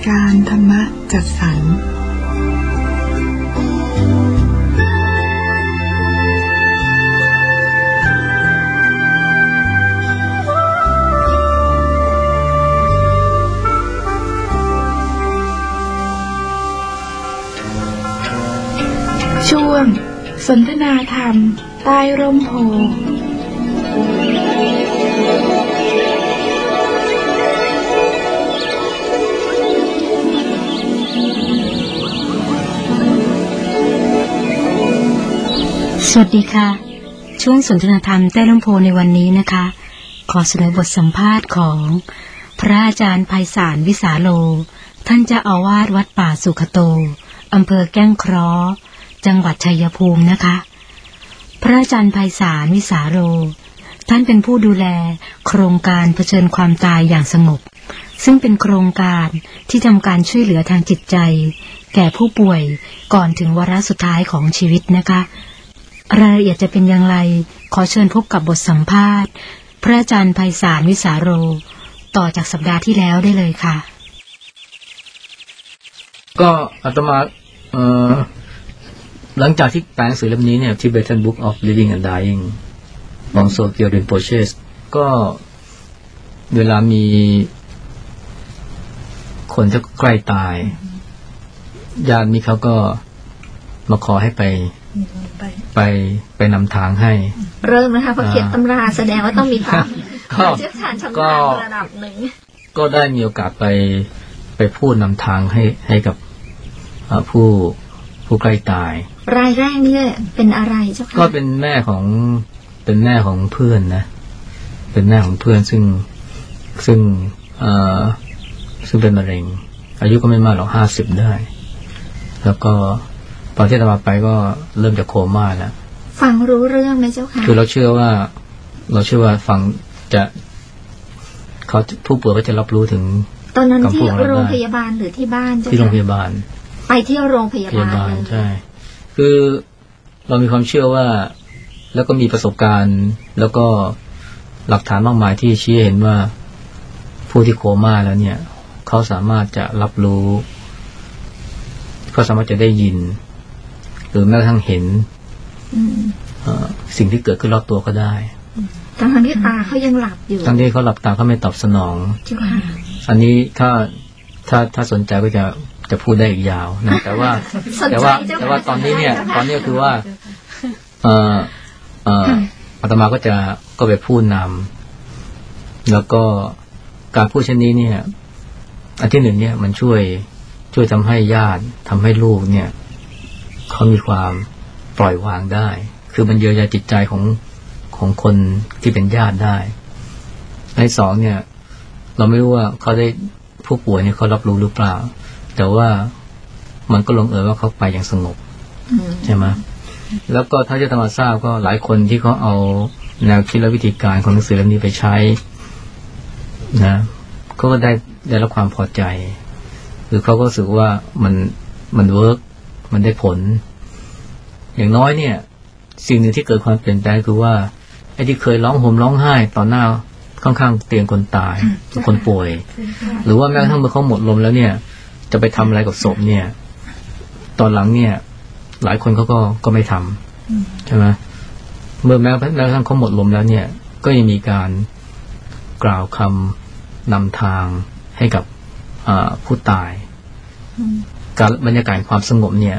การธรรมะจัดสรรช่วงสนทนาธรรมใต้ร่มโพสวัสดีค่ะช่วงสนทนาธรรมใต้ร่มโพในวันนี้นะคะขอเสนอบทสัมภาษณ์ของพระอาจารย์ไพศาลวิสาโลท่านเจ้าอาวาสวัดป่าสุขโตอำเภอแก้งเคราะห์จังหวัดชัยภูมินะคะพระอาจารย์ไพศาลวิสาโลท่านเป็นผู้ดูแลโครงการเผชิญความตายอย่างสงบซึ่งเป็นโครงการที่ทำการช่วยเหลือทางจิตใจแก่ผู้ป่วยก่อนถึงวาระสุดท้ายของชีวิตนะคะรายละเอียดจะเป็นอย่างไรขอเชิญพบกับบทสัมภาษณ์พระอาจารย์ไพศาลวิสาโลต่อจากสัปดาห์ที่แล้วได้เลยค่ะก็อาตมาหลังจากที่แปลหนังสือเล่มนี้เนี่ย Tibetan Book of Living and Dying ของโซเกียวเรนโปเชสก็เวลามีคนจะใกล้ตายญาติมิเขาก็มาขอให้ไปนำทางให้เริ่มนะคะเพราะเขียนตำราแสดงว่าต้องมีความเชี่ยวชาญชำนาญระดับหนึ่งก็ได้มีโอกาสไปพูดนำทางให้กับผู้ใกล้ตายรายแรกนี่เป็นอะไรเจ้าค่ะก็เป็นแม่ของเพื่อนนะเป็นแม่ของเพื่อนซึ่งเป็นมะเร็งอายุก็ไม่มากหรอก50ได้แล้วก็ตอนที่อาตมาไปก็เริ่มจะโคม่าแล้วฟังรู้เรื่องไหมเจ้าค่ะคือเราเชื่อว่าฟังจะเขาผู้ป่วยก็จะรับรู้ถึงตอนนั้นที่โรงพยาบาลหรือที่บ้านเจ้าค่ะที่โรงพยาบาลไปที่โรงพยาบาลใช่คือเรามีความเชื่อว่าแล้วก็มีประสบการณ์แล้วก็หลักฐานมากมายที่ชี้เห็นว่าผู้ที่โคม่าแล้วเนี่ยเขาสามารถจะรับรู้เขาสามารถจะได้ยินหรือแม้กระทั่งเห็นสิ่งที่เกิดขึ้นรอบตัวก็ได้ทั้งที่ตาเขายังหลับอยู่ทั้งที่เขาหลับตาเขาไม่ตอบสนองอันนี้ถ้าสนใจก็จะพูดได้อีกยาวนะแต่ว่าตอนนี้คือว่าอาตมาก็ไปพูดนำแล้วก็การพูดเช่นนี้เนี่ยอันที่หนึ่งเนี่ยมันช่วยทำให้ญาติทำให้ลูกเนี่ยเขามีความปล่อยวางได้คือมันเยียวยาจิตใจของคนที่เป็นญาติได้ในสองเนี่ยเราไม่รู้ว่าเขาได้ผู้ป่วยเนี่ยเขารับรู้หรือเปล่าแต่ว่ามันก็ลงเอยว่าเขาไปอย่างสงบใช่ไหมแล้วก็ถ้าจะทำมาทราบก็หลายคนที่เขาเอาแนวคิดและวิธีการของหนังสือเล่มนี้ไปใช้นะเขาก็ได้รับความพอใจหรือเขาก็รู้สึกว่ามันเวิร์กมันได้ผลอย่างน้อยเนี่ยสิ่งหนึ่งที่เกิดความเปลี่ยนแปลงคือว่าไอ้ที่เคยร้องห่มร้องไห้ต่อหน้าข้างๆเตียงคนตายคนป่วยหรือว่าแม้กระทั่งเมื่อเขาหมดลมแล้วเนี่ยจะไปทำอะไรกับศพเนี่ยตอนหลังเนี่ยหลายคนเขาก็ไม่ทำใช่ไหมเมื่อแม้กระทั่งเขาหมดลมแล้วเนี่ยก็ยังมีการกล่าวคำนำทางให้กับผู้ตายการบรรยากาศความสงบเนี่ย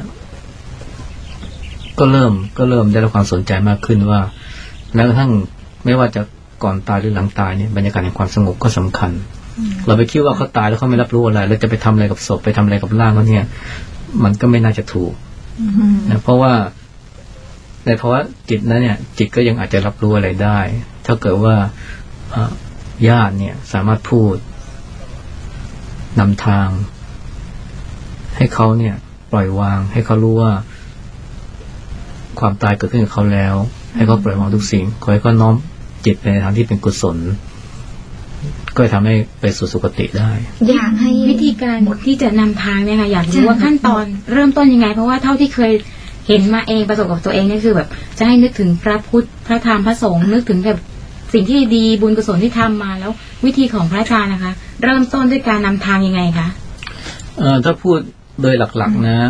ก็เริ่มได้รับความสนใจมากขึ้นว่าแม้กระทั่งไม่ว่าจะก่อนตายหรือหลังตายเนี่ยบรรยากาศแห่งความสงบก็สำคัญเราไปคิดว่าเขาตายแล้วเขาไม่รับรู้อะไรแล้วจะไปทำอะไรกับศพไปทำอะไรกับร่างเขาเนี่ยมันก็ไม่น่าจะถูกนะเพราะว่าในภาวะจิตนั้นเนี่ยจิตก็ยังอาจจะรับรู้อะไรได้ถ้าเกิดว่าญาติเนี่ยสามารถพูดนำทางให้เขาเนี่ยปล่อยวางให้เขารู้ว่าความตายเกิดขึ้นกับเขาแล้วให้เขาปล่อยวางทุกสิ่งขอให้เขาน้อมจิตไปในทางที่เป็นกุศลก็ทำให้ไปสู่สุคติได้อยากให้วิธีการที่จะนำทางเนี่ยค่ะอยากรู้ว่าขั้นตอนเริ่มต้นยังไงเพราะว่าเท่าที่เคยเห็นมาเองประสบกับตัวเองนี่คือแบบจะให้นึกถึงพระพุทธพระธรรมพระสงฆ์นึกถึงแบบสิ่งที่ดีบุญกุศลที่ทำมาแล้ววิธีของพระอาจารย์นะคะเริ่มต้นด้วยการนำทางยังไงคะถ้าพูดโดยหลักๆนะ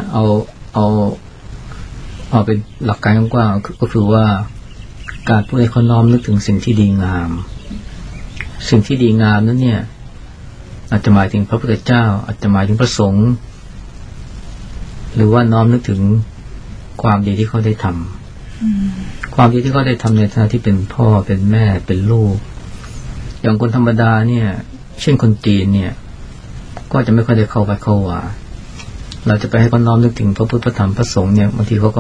เอาเป็นหลักการกว้างๆก็คือว่าการพูดให้เขาน้อมนึกถึงสิ่งที่ดีงามสิ่งที่ดีงามนั้นเนี่ยอาจจะหมายถึงพระพุทธเจ้าอาจจะหมายถึงพระสงฆ์หรือว่าน้อมนึกถึงความดีที่เขาได้ทำความดีที่เขาได้ทำในฐานะที่เป็นพ่อเป็นแม่เป็นลูกอย่างคนธรรมดาเนี่ยเช่นคนจีนเนี่ยก็จะไม่ค่อยได้เข้าไปเข้าว่าเราจะไปให้เขาน้อมนึกถึงพระพุทธพระธรรมพระสงฆ์เนี่ยบางทีเขาก็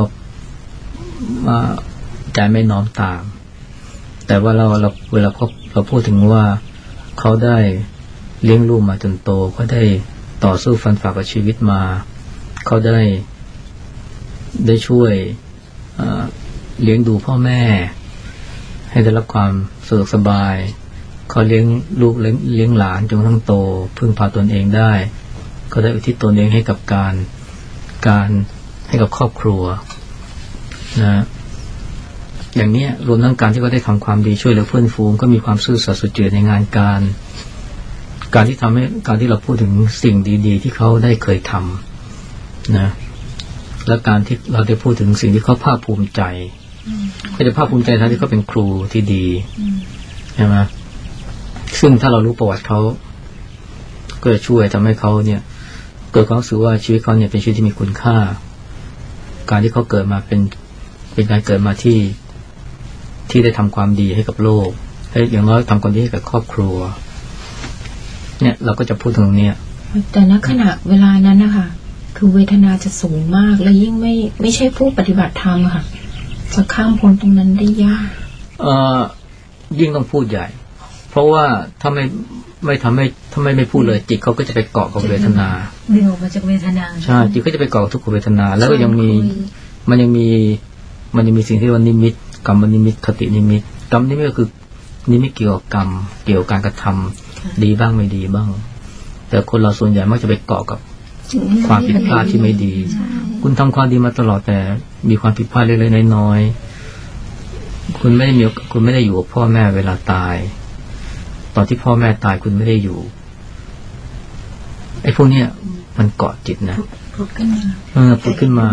ใจไม่น้อมตามแต่ว่าเราเวลาเราพูดถึงว่าเขาได้เลี้ยงลูกมาจนโตเขาได้ต่อสู้ฟันฝ่ากับชีวิตมาเขาได้ช่วยเลี้ยงดูพ่อแม่ให้ได้รับความสะดวกสบายเขาเลี้ยงลูกเลี้ยงหลานจนทั้งโตพึ่งพาตนเองได้เขาได้อุทิศตนเองให้กับการให้กับครอบครัวนะอย่างนี้รวมทั้งการที่เขาได้ทำความดีช่วยเหลือเพื่อนฝูงก็มีความซื่อสัตย์สุจริตในงานการที่ทำให้การที่เราพูดถึงสิ่งดีๆที่เขาได้เคยทำนะและการที่เราได้พูดถึงสิ่งที่เขาภาคภูมิใจเขาจะภาคภูมิใจทั้งที่เขาเป็นครูที่ดีใช่ไหมซึ่งถ้าเรารู้ประวัติเขาก็จะช่วยทำให้เขาเนี่ยเกิดความรู้สึกว่าชีวิตเขาเนี่ยเป็นชีวิตที่มีคุณค่าการที่เขาเกิดมาเป็นการเกิดมาที่ได้ทำความดีให้กับโลกให้อย่างน้อยทำความดีให้กับครอบครัวเนี่ยเราก็จะพูดถึงเนี่ยแต่ณขณะเวลานั้นนะคะคือเวทนาจะสูงมากและยิ่งไม่ใช่ผู้ปฏิบัติธรรมค่ะจะข้ามพ้นตรงนั้นได้ยากยิ่งต้องพูดใหญ่เพราะว่าถ้าไม่พูดเลยจิตเขาก็จะไปเกาะกับเวทนาดึงออกมาจากเวทนาใช่จิตก็จะไปเกาะทุกขเวทนาแล้วก็ยังมีมันยังมีสิ่งที่ว่านิมิตกรรมนิมิตคตินิมิตกรรมนิมิตก็คือนิมิตเกี่ยวกับกรรมเกี่ยวกับการกระทำดีบ้างไม่ดีบ้างแต่คนเราส่วนใหญ่มักจะไปเกาะกับความผิดพลาดที่ไม่ดีคุณทำความดีมาตลอดแต่มีความผิดพลาดเล็กๆน้อยๆคุณไม่ได้อยู่กับพ่อแม่เวลาตายตอนที่พ่อแม่ตายคุณไม่ได้อยู่ไอ้พวกเนี้ยมันเกาะจิตนะผุดขึ้นมา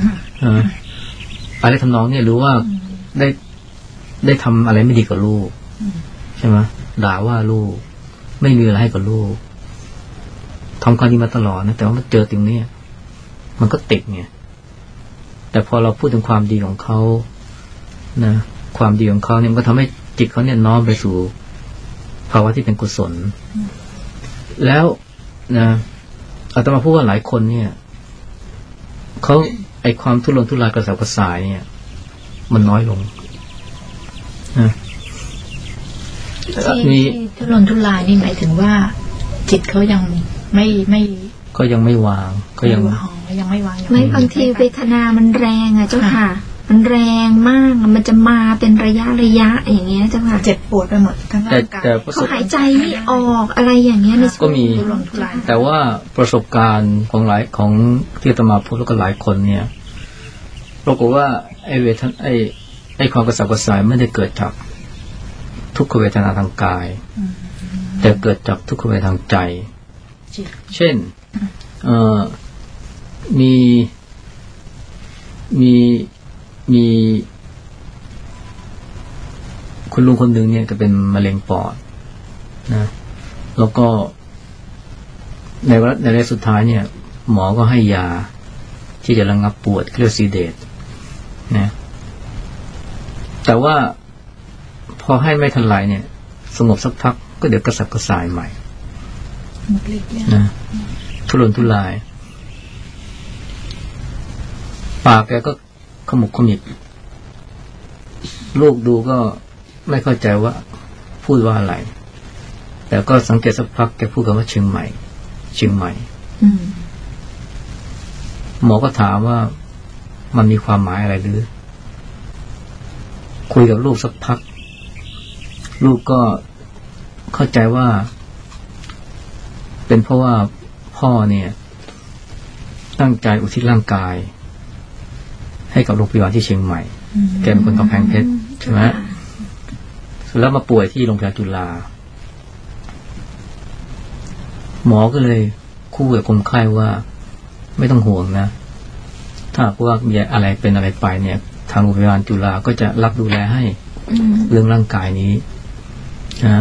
อะไรทำนองเนี่ยรู้ว่าได้ทำอะไรไม่ดีกับลูกใช่ไหมด่าว่าลูกไม่มีอะไรให้กับลูกทำความดีมาตลอดนะแต่ว่ามันเจอตรงนี้มันก็ติดไงแต่พอเราพูดถึงความดีของเขานะความดีของเขาเนี่ยมันก็ทำให้จิตเขาเนี่ยน้อมไปสู่ภาวะที่เป็นกุศลแล้วนะอาตมาพูดว่าหลายคนเนี่ยเขาไอความทุรนทุรายกระสับกระส่ายเนี่ยมันน้อยลงนะมีทุรนทุรายนี่หมายถึงว่าจิตเขายังไม่ก็ยังไม่วางก็ยังไม่วางไม่บางทีเวทนามันแรงอ่ะเจ้าค่ะมันแรงมากมันจะมาเป็นระยะอย่างเงี้ยเจ้าค่ะเจ็บปวดไปหมดทั้งร่างกายเขาหายใจไม่ออกอะไรอย่างเงี้ยก็มีแต่ว่าประสบการณ์ของที่อาตมาพูดแล้วก็หลายคนเนี่ยปรากฏว่าไอ้ความกระสับกระส่ายไม่ได้เกิดจากทุกขเวทนาทางกายแต่เกิดจากทุกขเวทนาทางใจเช่นมีคุณลุงคนหนึ่งเนี่ยก็เป็นมะเร็งปอดนะแล้วก็ในระยะสุดท้ายเนี่ยหมอก็ให้ยาที่จะระงับปวดเรียกซีเดตนะแต่ว่าพอให้ไม่ทันไรเนี่ยสงบสักพักก็เดี๋ยวกระสับกระส่ายใหม่นะทุรนทุรายปากแกก็ขมุกขมิบลูกดูก็ไม่เข้าใจว่าพูดว่าอะไรแต่ก็สังเกตสักพักแกพูดคำว่าเชียงใหม่หมอก็ถามว่ามันมีความหมายอะไรหรือคุยกับลูกสักพักลูกก็เข้าใจว่าเป็นเพราะว่าพ่อเนี่ยตั้งใจอุทิศร่างกายให้กับโรงพยาบาลที่เชียงใหม่แกเป็นคนกำแพงเพชรใช่ไหมแล้วมาป่วยที่โรงพยาบาลจุฬาหมอก็เลยคู่กับคนไข้ว่าไม่ต้องห่วงนะถ้าพวกมีอะไรเป็นอะไรไปเนี่ยทางโรงพยาบาลจุฬาก็จะรับดูแลให้เรื่องร่างกายนี้นะ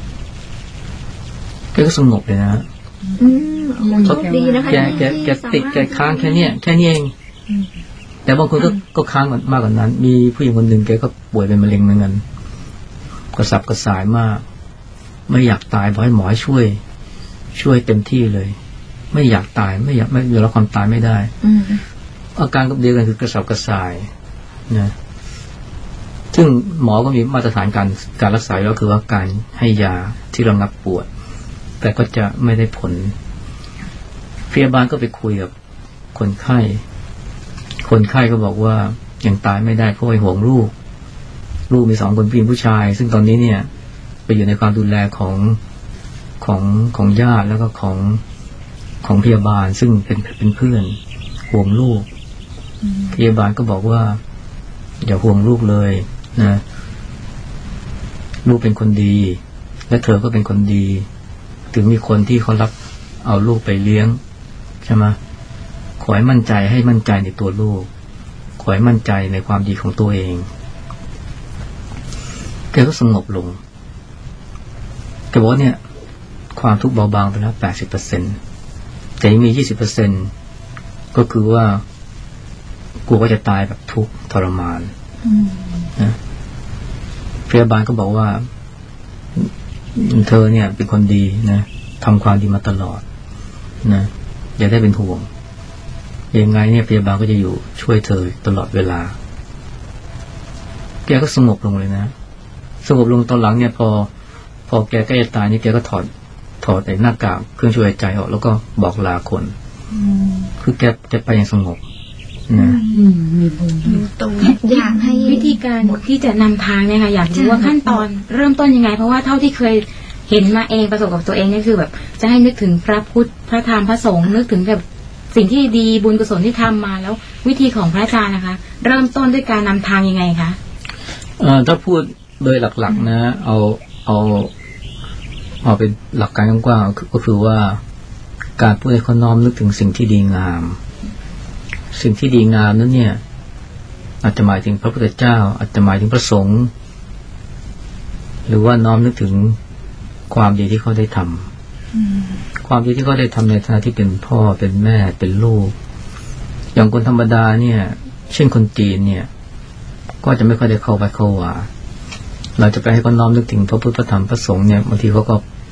แกก็สงบเลยนะโชคดีนะคะแกติดแกค้างแค่นี้เองแต่บางคนก็ค้างมากกว่านั้นมีผู้หญิงคนหนึ่งแกก็ป่วยเป็นมะเร็งเหมือนกันกระสับกระส่ายมากไม่อยากตายบอกให้หมอช่วยเต็มที่เลยไม่อยากตายไม่ยอมรับความตายไม่ได้อาการก็เดียวกันคือกระสับกระส่ายนะซึ่งหมอก็มีมาตรฐานการรักษาแล้วคือว่าการให้ยาที่ระงับปวดแต่ก็จะไม่ได้ผลพยาบาลก็ไปคุยกับคนไข้ก็บอกว่ายังตายไม่ได้เพราะห่วงลูกมี2 คนผู้หญิงผู้ชายซึ่งตอนนี้เนี่ยไปอยู่ในความดูแลของญาติแล้วก็ของพยาบาลซึ่งเป็นเพื่อนห่วงลูกพยาบาลก็บอกว่าอย่าห่วงลูกเลยนะลูกเป็นคนดีและเธอก็เป็นคนดีถึงมีคนที่เขารับเอาลูกไปเลี้ยงใช่ไหมขอให้มั่นใจในตัวลูกขอให้มั่นใจในความดีของตัวเองแกก็สงบลงแกบอกว่าเนี่ยความทุกข์เบาบางไปแล้ว 80% แต่ยังมี 20% ก็คือว่ากลัวว่าจะตายแบบทุกข์ทรมานนะพยาบาลก็บอกว่าเธอเนี่ยเป็นคนดีนะทำความดีมาตลอดนะอย่าได้เป็นห่วงยังไงเนี่ยพยาบาลก็จะอยู่ช่วยเธอตลอดเวลาแกก็สงบลงเลยนะสงบลงตอนหลังเนี่ยพอแกใกล้จะตายนี่แกก็ถอดไอ้หน้ากากเครื่องช่วยหายใจออกแล้วก็บอกลาคนคือแกไปอย่างสงบนะมีบุญตรงอยากให้วิธีการที่จะนำทางเนี่ยค่ะอยากรู้ว่าขั้นตอนเริ่มต้นยังไงเพราะว่าเท่าที่เคยเห็นมาเองประสบกับตัวเองนี่คือแบบจะให้นึกถึงพระพุทธพระธรรมพระสงฆ์นึกถึงแบบสิ่งที่ดีบุญกุศลที่ทำมาแล้ววิธีของพระอาจารย์นะคะเริ่มต้นด้วยการนำทางยังไงคะถ้าพูดโดยหลักๆนะเอาเป็นหลักการกว้างๆก็คือว่าการพูดให้เขาน้อมนึกถึงสิ่งที่ดีงามสิ่งที่ดีงามนั้นเนี่ยอาจจะหมายถึงพระพุทธเจ้าอาจจะหมายถึงพระสงฆ์หรือว่าน้อมนึกถึงความดีที่เขาได้ทำความดีที่เขาได้ทำในฐานะที่เป็นพ่อเป็นแม่เป็นลูกอย่างคนธรรมดาเนี่ยเช่นคนจีนเนี่ยก็จะไม่ค่อยได้เข้าว่าเราจะไปให้เขาน้อมนึกถึงพระพุทธพระธรรมพระสงฆ์เนี่ยบางทีเขาก็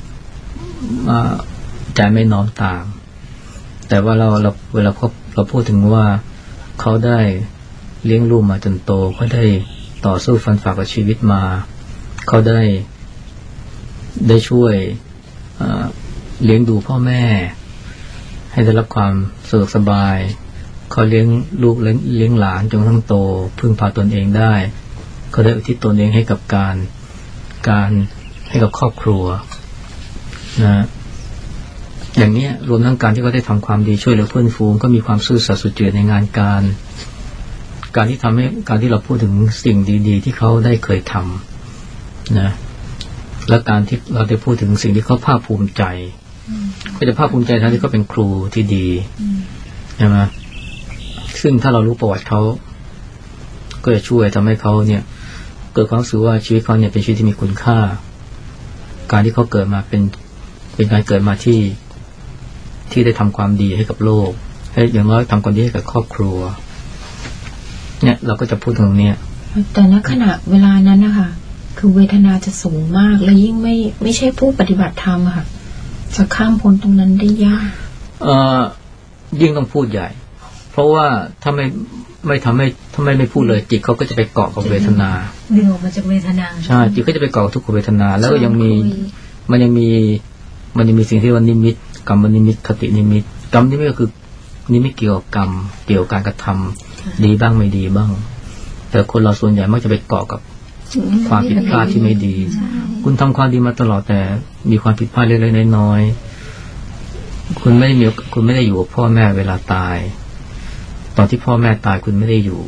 ใจไม่น้อมตามแต่ว่าเราเวลาเราพูดถึงว่าเขาได้เลี้ยงลูกมาจนโตเขาได้ต่อสู้ฟันฝ่ากับชีวิตมาเขาได้ช่วยเลี้ยงดูพ่อแม่ให้ได้รับความสะดวกสบายเขาเลี้ยงลูกเลี้ยงหลานจนทั้งโตพึ่งพาตนเองได้เขาได้อุทิศตนเองให้กับการให้กับครอบครัวนะอย่างนี้รวมทั้งการที่เขาได้ทำความดีช่วยเหลือเพื่อนฝูงก็มีความซื่อสัตย์สุจริตในงานการที่ทำให้การที่เราพูดถึงสิ่งดีๆที่เขาได้เคยทำนะและการที่เราได้พูดถึงสิ่งที่เขาภาคภูมิใจก็จะภาคภูมิใจทั้งที่เขาเป็นครูที่ดีใช่ไหมซึ่งถ้าเรารู้ประวัติเขาก็จะช่วยทำให้เขาเนี่ยเกิดความรู้สึกว่าชีวิตเขาเนี่ยเป็นชีวิตที่มีคุณค่าการที่เขาเกิดมาเป็นการเกิดมาที่ได้ทำความดีให้กับโลกให้อย่างน้อยทำความดีให้กับครอบครัวเนี่ยเราก็จะพูดตรงนี้แต่ณขณะเวลานั้นนะคะคือเวทนาจะสูงมากและยิ่งไม่ใช่ผู้ปฏิบัติธรรมค่ะจะข้ามพ้นตรงนั้นได้ยากยิ่งต้องพูดใหญ่เพราะว่าถ้าไม่พูดเลยจิตเขาก็จะไปเกาะกับเวทนาดึงออกมาจากเวทนาใช่จิตก็จะไปเกาะทุกขเวทนาแล้วก็ยังมีมันยังมีสิ่งที่ว่านิมิตกรรมนิมิตคตินิมิตกรรมนิมิตก็คือนิมิตเกี่ยวกับกรรมเกี่ยวกับการกระทำดีบ้างไม่ดีบ้างแต่คนเราส่วนใหญ่มักจะไปเกาะกับความผิดพลาดที่ไม่ดีคุณทำความดีมาตลอดแต่มีความผิดพลาดเล็กๆน้อยๆคุณไม่ได้อยู่กับพ่อแม่เวลาตายตอนที่พ่อแม่ตายคุณไม่ได้อยู่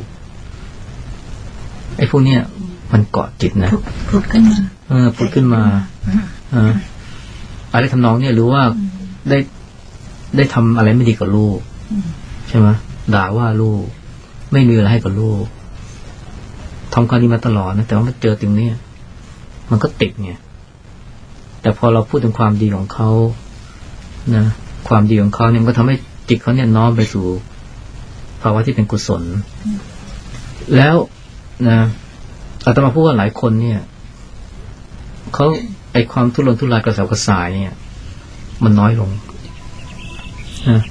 ไอ้พวกเนี้ยมันเกาะจิตนะผุดขึ้นมาผุดขึ้นมาอะไรทำนองเนี่ยหรือว่าได้ทำอะไรไม่ดีกับลูกใช่ไหมด่าว่าลูกไม่มีอะไรให้กับลูกทำความดีมาตลอดนะแต่ว่ามาเจอตรงนี้มันก็ติดไงแต่พอเราพูดถึงความดีของเขานะความดีของเขาเนี่ยมันก็ทำให้จิตเขาเนี่ยน้อมไปสู่ภาวะที่เป็นกุศลแล้วนะอาตมาพูดว่าหลายคนเนี่ยเขาไอความทุรนทุรายกระสับกระส่ายเนี่ยมันน้อยลงนะ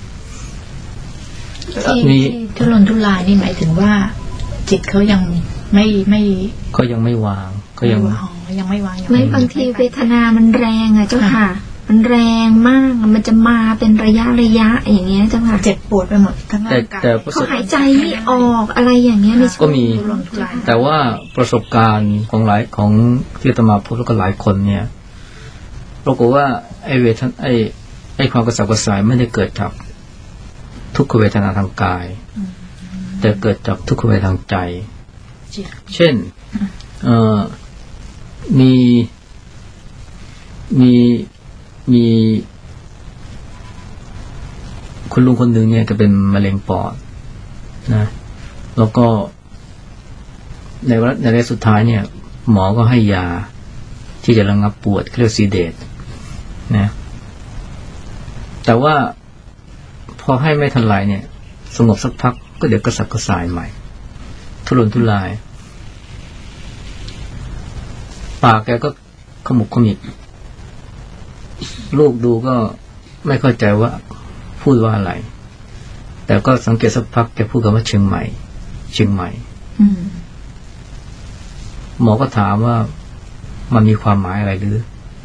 ที่ทุรนทุรายนี่หมายถึงว่าจิตเขายังไม่เขายังไม่วางเขายังไม่วางไม่บางทีเวทนามันแรงอ่ะเจ้าค่ะมันแรงมากมันจะมาเป็นระยะอย่างเงี้ยเจ้าค่ะเจ็บปวดไปหมดทั้งร่างกายเขาหายใจไม่ออกอะไรอย่างเงี้ยก็มีแต่ว่าประสบการณ์ของหลายของที่อาตมาพูดแล้วก็หลายคนเนี่ยปรากฏว่าไอ้เวทนาไอ้ความกระสับกระส่ายไม่ได้เกิดจากทุกขเวทนาทางกายแต่เกิดจากทุกขเวทนาทางใจเช่นมีคุณลุงคนหนึ่งเนี่ยก็เป็นมะเร็งปอดนะแล้วก็ในระยะสุดท้ายเนี่ยหมอก็ให้ยาที่จะระงับปวดเรียกซีเดตนะแต่ว่าพอให้ไม่ทันไรเนี่ยสงบสักพักก็เดี๋ยวกระสับกระส่ายใหม่ทุรนทุรายปากแกก็ขมุกขมิบลูกดูก็ไม่เข้าใจว่าพูดว่าอะไรแต่ก็สังเกตสักพักแกพูดคำว่าเชียงใหม่หมอก็ถามว่ามันมีความหมายอะไรหรือ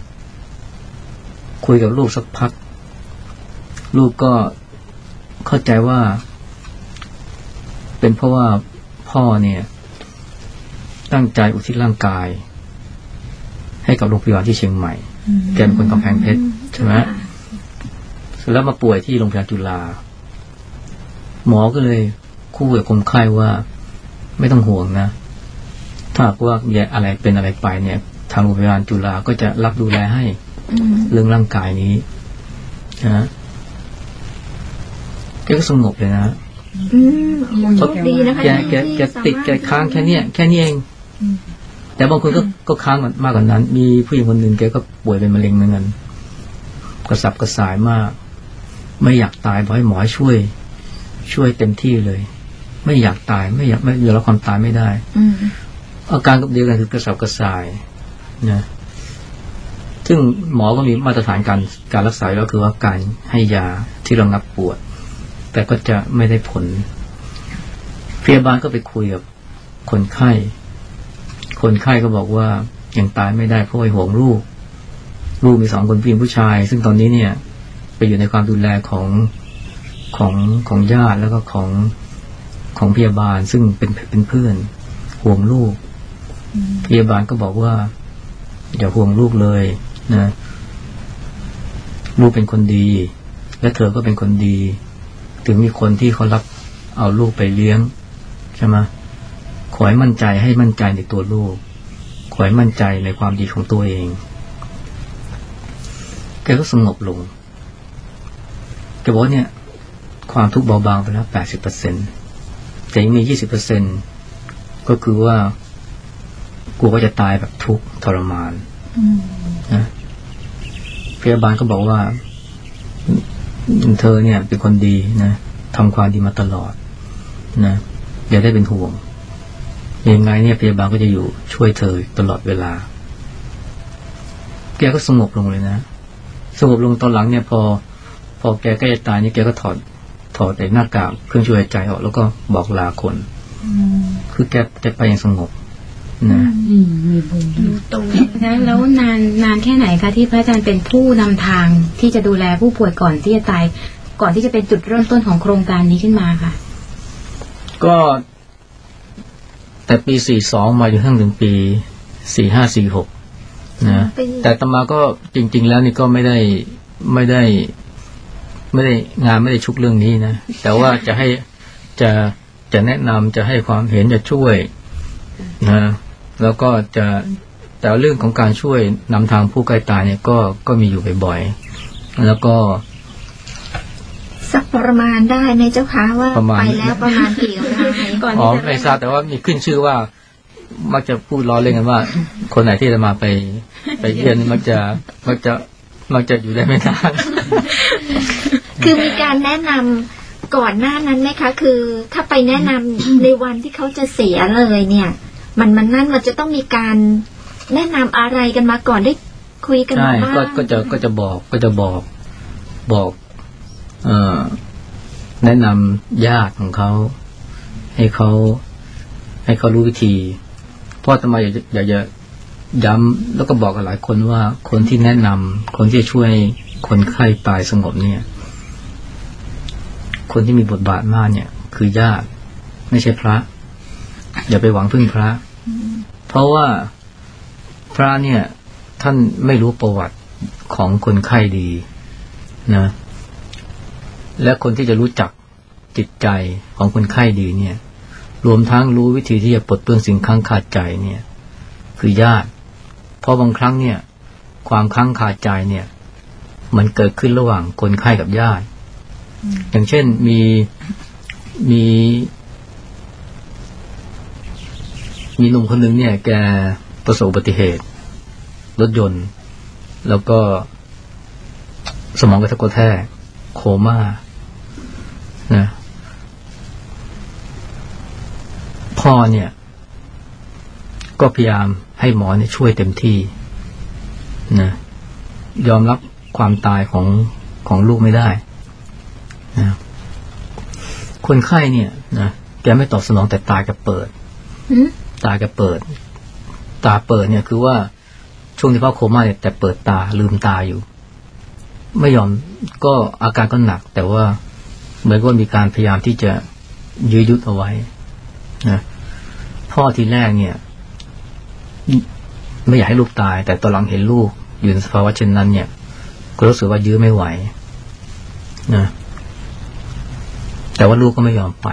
คุยกับลูกสักพักลูกก็เข้าใจว่าเป็นเพราะว่าพ่อเนี่ยตั้งใจอุทิศร่างกายให้กับโรงพยาบาลที่เชียงใหม่แกเป็นคนกำแพงเพชรใช่ไหมเสร็จแล้วมาป่วยที่โรงพยาบาลจุฬาหมอก็เลยคู่กับคนไข้ว่าไม่ต้องห่วงนะถ้าว่ามีอะไรเป็นอะไรไปเนี่ยทางโรงพยาบาลจุฬาก็จะรับดูแลให้เรื่องร่างกายนี้นะแกก็สงบเลยนะดีนะคะแกติดแกค้างแค่นี้เองแต่บางคนก็ค้างมากกว่านั้นมีผู้หญิงคนหนึ่งแกก็ป่วยเป็นมะเร็งเหมือนกันกระสับกระส่ายมากไม่อยากตายบอกให้หมอช่วยเต็มที่เลยไม่อยากตายไม่ยอมรับความตายไม่ได้อาการกับเดียวกันคือกระสับกระส่ายนะซึ่งหมอก็มีมาตรฐานการรักษาแล้วคือว่าการให้ยาที่ระงับปวดแต่ก็จะไม่ได้ผลพยาบาลก็ไปคุยกับคนไข้ก็บอกว่ายังตายไม่ได้เพราะห่วงลูกมี2 คนผู้หญิงผู้ชายซึ่งตอนนี้เนี่ยไปอยู่ในความดูแลของญาติแล้วก็ของพยาบาลซึ่งเป็นเพื่อนห่วงลูกพยาบาลก็บอกว่าอย่าห่วงลูกเลยนะลูกเป็นคนดีและเธอก็เป็นคนดีถึงมีคนที่เขารับเอาลูกไปเลี้ยงใช่ไหมขอให้มั่นใจในตัวลูกขอให้มั่นใจในความดีของตัวเองแกก็สงบลงแกบอกเนี่ยความทุกข์เบาบางไปแล้ว 80% แต่ยังมี 20% ก็คือว่ากลัวว่าจะตายแบบทุกข์ทรมานนะพยาบาลก็บอกว่าเธอเนี่ยเป็นคนดีนะทำความดีมาตลอดนะอย่าได้เป็นห่วงยังไงเนี่ยพยาบาลก็จะอยู่ช่วยเธอตลอดเวลาแกก็สงบลงเลยนะสงบลงตอนหลังเนี่ยพอแกใกล้จะตายเนี่ยแกก็ถอดไอ้หน้ากากเครื่องช่วยหายใจออกแล้วก็บอกลาคนคือแกไปอย่างสงบนะมีบุญตรงนั้นแล้วนานแค่ไหนคะที่พระอาจารย์เป็นผู้นำทางที่จะดูแลผู้ป่วยก่อนที่จะตายก่อนที่จะเป็นจุดเริ่มต้นของโครงการนี้ขึ้นมาค่ะก็แต่ปี42มาจนถึงปี4546นะแต่อาตมาก็จริงๆแล้วนี่ก็ไม่ได้งานไม่ได้ชุกเรื่องนี้นะแต่ว่าจะแนะนำจะให้ความเห็นจะช่วยนะแล้วก็แต่เรื่องของการช่วยนำทางผู้ใกล้ตายเนี่ยก็มีอยู่บ่อยๆแล้วก็สักประมาณได้ไหมเจ้าคะว่าประมาณไปแล้วประมาณกี่รายก่อนอ๋อที่จะไม่ทราบแต่ว่ามีขึ้นชื่อว่ามักจะพูดล้อเล่นกันว่า คนไหนที่จะมาไปเยี่ยมมักจะอยู่ได้ไม่นานคือมีการแนะนำก่อนหน้านั้นไหมคะคือถ้าไปแนะนำในวันที่เขาจะเสียเลยเนี่ย มันจะต้องมีการแนะนำอะไรกันมาก่อนได้คุยกันใช่มาบ้างก็จะบอกแนะนำญาติของเขาให้เขารู้วิธีเพราะทำไมอยากจะย้ำแล้วก็บอกกับหลายคนว่าคนที่แนะนำคนที่จะช่วยคนไข้ตายสงบเนี่ยคนที่มีบทบาทมากเนี่ยคือญาติไม่ใช่พระอย่าไปหวังพึ่งพระเพราะว่าพระเนี่ยท่านไม่รู้ประวัติของคนไข้ดีนะและคนที่จะรู้จักจิตใจของคนไข้ดีเนี่ยรวมทั้งรู้วิธีที่จะปลดเปลื้องสิ่งค้างคาใจเนี่ยคือญาติเพราะบางครั้งเนี่ยความค้างคาใจเนี่ยมันเกิดขึ้นระหว่างคนไข้กับญาติอย่างเช่นมีหนุ่มคนหนึ่งเนี่ยแกประสบอุบัติเหตุรถยนต์แล้วก็สมองกระทบกระแทกโคม่านะพ่อเนี่ยก็พยายามให้หมอเนี่ยช่วยเต็มที่นะยอมรับความตายของลูกไม่ได้นะคนไข้เนี่ยนะแกไม่ตอบสนองแต่ตาแกเปิดตาเปิดเนี่ยคือว่าช่วงที่พ่อโคม่าเนี่ยแต่เปิดตาลืมตาอยู่ไม่ยอมก็อาการก็หนักแต่ว่าเหมือนว่ามีการพยายามที่จะยื้อยุดเอาไว้นะพ่อทีแรกเนี่ยไม่อยากให้ลูกตายแต่ตอนหลังเห็นลูกอยู่ในสภาวะเช่นนั้นเนี่ยก็รู้สึกว่ายื้อไม่ไหวนะแต่ว่าลูกก็ไม่ยอมไป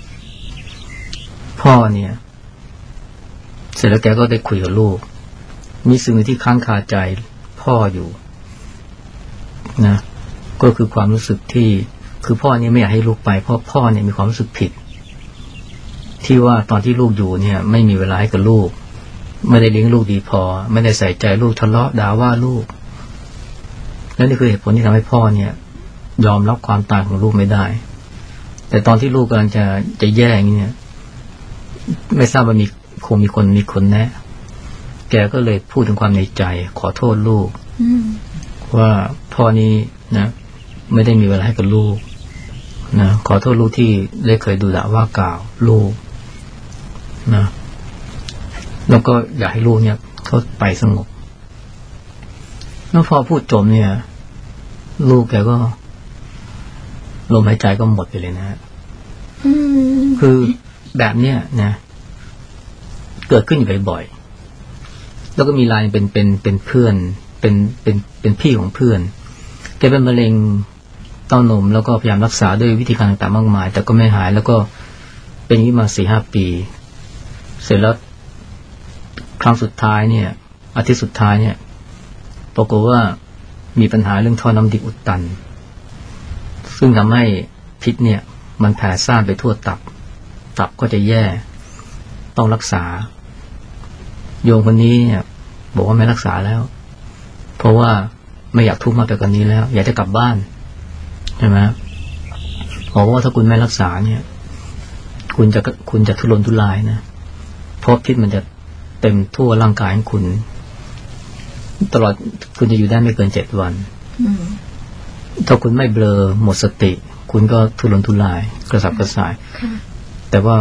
พ่อเนี่ยเสร็จแล้วแกก็ได้คุยกับลูกมีสิ่งหนึ่งที่ค้างคาใจพ่ออยู่นะก็คือความรู้สึกที่คือพ่อเนี่ยไม่อยากให้ลูกไปเพราะพ่อเนี่ยมีความรู้สึกผิดที่ว่าตอนที่ลูกอยู่เนี่ยไม่มีเวลาให้กับลูกไม่ได้เลี้ยงลูกดีพอไม่ได้ใส่ใจลูกทะเลาะด่าว่าลูกและนี่คือเหตุผลที่ทำให้พ่อเนี่ยยอมรับความตายของลูกไม่ได้แต่ตอนที่ลูกกำลังจะแย่อย่างนี้เนี่ยไม่ทราบว่ามีคนแนะแกก็เลยพูดถึงความในใจขอโทษลูกว่าพ่อนี้นะไม่ได้มีเวลาให้กับลูกนะขอโทษลูกที่ได้เคยดุด่าว่ากล่าวลูกนะแล้วก็อยากให้ลูกเนี่ยเขาไปสงบแล้วพอพูดจบเนี่ยลูกแกก็ลมหายใจก็หมดไปเลยนะคือแบบเนี้ยนะเกิดขึ้นอยู่บ่อยๆแล้วก็มีรายเป็นเพื่อนเป็นพี่ของเพื่อนแกเป็นมะเร็งเต้านมแล้วก็พยายามรักษาด้วยวิธีการต่างๆมากมายแต่ก็ไม่หายแล้วก็เป็นอย่างนี้มา 4-5 ปีเสร็จแล้วครั้งสุดท้ายเนี่ยอาทิตย์สุดท้ายเนี่ยปรากฏว่ามีปัญหาเรื่องท่อน้ำดีอุดตันซึ่งทำให้พิษเนี่ยมันแผ่ซ่านไปทั่วตับก็จะแย่ต้องรักษาโยมคนนี้เนี่ยบอกว่าไม่รักษาแล้วเพราะว่าไม่อยากทุกข์มากไปกว่านี้แล้วอยากจะกลับบ้านใช่ไหมบอกว่าถ้าคุณไม่รักษาเนี่ยคุณจะทุรนทุรายนะเพราะพิษมันจะเต็มทั่วร่างกายของคุณตลอดคุณจะอยู่ได้ไม่เกิน7 วันถ้าคุณไม่เบลอหมดสติคุณก็ทุรนทุรายกระสับกระส่ายแต่ว่า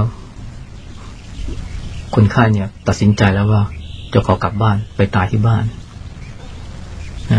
คนไข้เนี่ยตัดสินใจแล้วว่าจะขอกลับบ้านไปตายที่บ้านนะ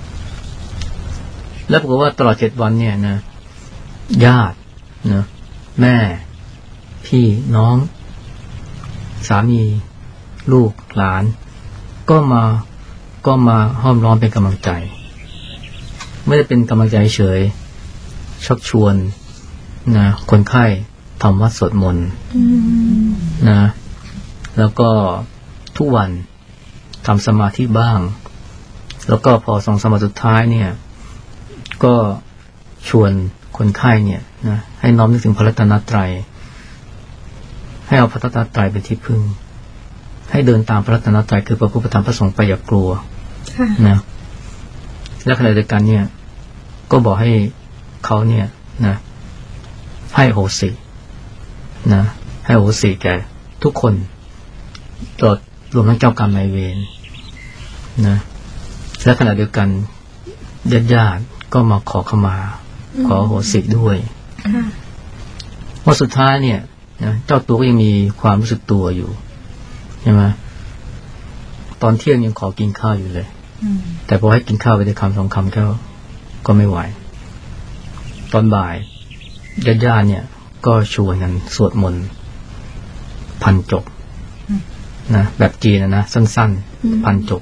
แล้วปรากฏว่าตลอด7 วันเนี่ยนะญาตินะแม่พี่น้องสามีลูกหลานก็มาห้อมล้อมเป็นกำลังใจไม่ได้เป็นกำลังใจเฉยชักชวนนะคนไข้ทำวัดสวดมนต์นะแล้วก็ทุกวันทำสมาธิบ้างแล้วก็พอ2 สมาธิสุดท้ายเนี่ยก็ชวนคนไข้เนี่ยนะให้น้อมนึกถึงพระรัตนตรัยให้เอาพระรัตนตรัยเป็นที่พึ่งให้เดินตามพระรัตนตรัยคือพระพุทธธรรมพระสงฆ์ไปอย่ากลัวนะและขณะเดียวกันเนี่ยก็บอกให้เขาเนี่ยนะให้โหสินะให้โหสิแก่ทุกคนตลอดรวมทั้งเจ้ากรรมนายเวรนะและขณะเดียวกันญาติก็มาขอขมาขอโหสิด้วยว่าสุดท้ายเนี่ยนะเจ้าตัวก็ยังมีความรู้สึกตัวอยู่ใช่ไหมตอนเที่ยงยังขอกินข้าวอยู่เลยแต่พอให้กินข้าวไปได้คำสองคำก็ไม่ไหวตอนบ่ายญาติเนี่ยก็ชวนกันสวดมนต์พันจบนะแบบจีนนะสั้นๆพันจบ